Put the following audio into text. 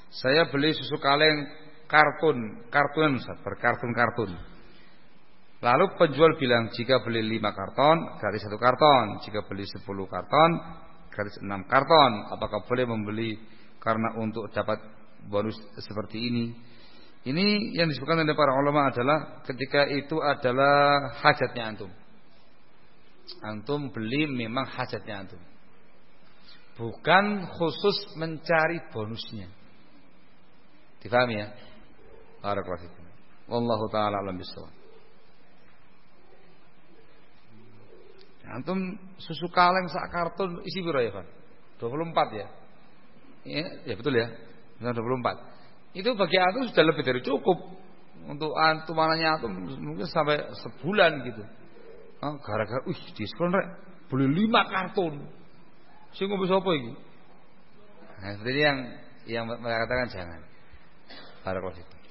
Saya beli susu kaleng kartunan Ustaz, berkartun-kartun. Lalu penjual bilang jika beli 5 karton gratis 1 karton, jika beli 10 karton gratis 6 karton. Apakah boleh membeli karena untuk dapat bonus seperti ini? Ini yang disebutkan oleh para ulama adalah ketika itu adalah hajatnya antum. Antum beli memang hajatnya antum, bukan khusus mencari bonusnya. Difahami ya? Barakallahu fikum. Wallahu taala alam bisawab. Antum susu kaleng sak karton isi piro ya, Pak? 24 ya? Ya betul ya. 24. Itu bagi antum sudah lebih dari cukup. Untuk antum mananya antum mungkin sampai sebulan gitu. Gara-gara diskon rek, beli 5 karton. Sing ngombe sapa iki? Nah, seperti yang mereka katakan jangan. Barakallahu fikum.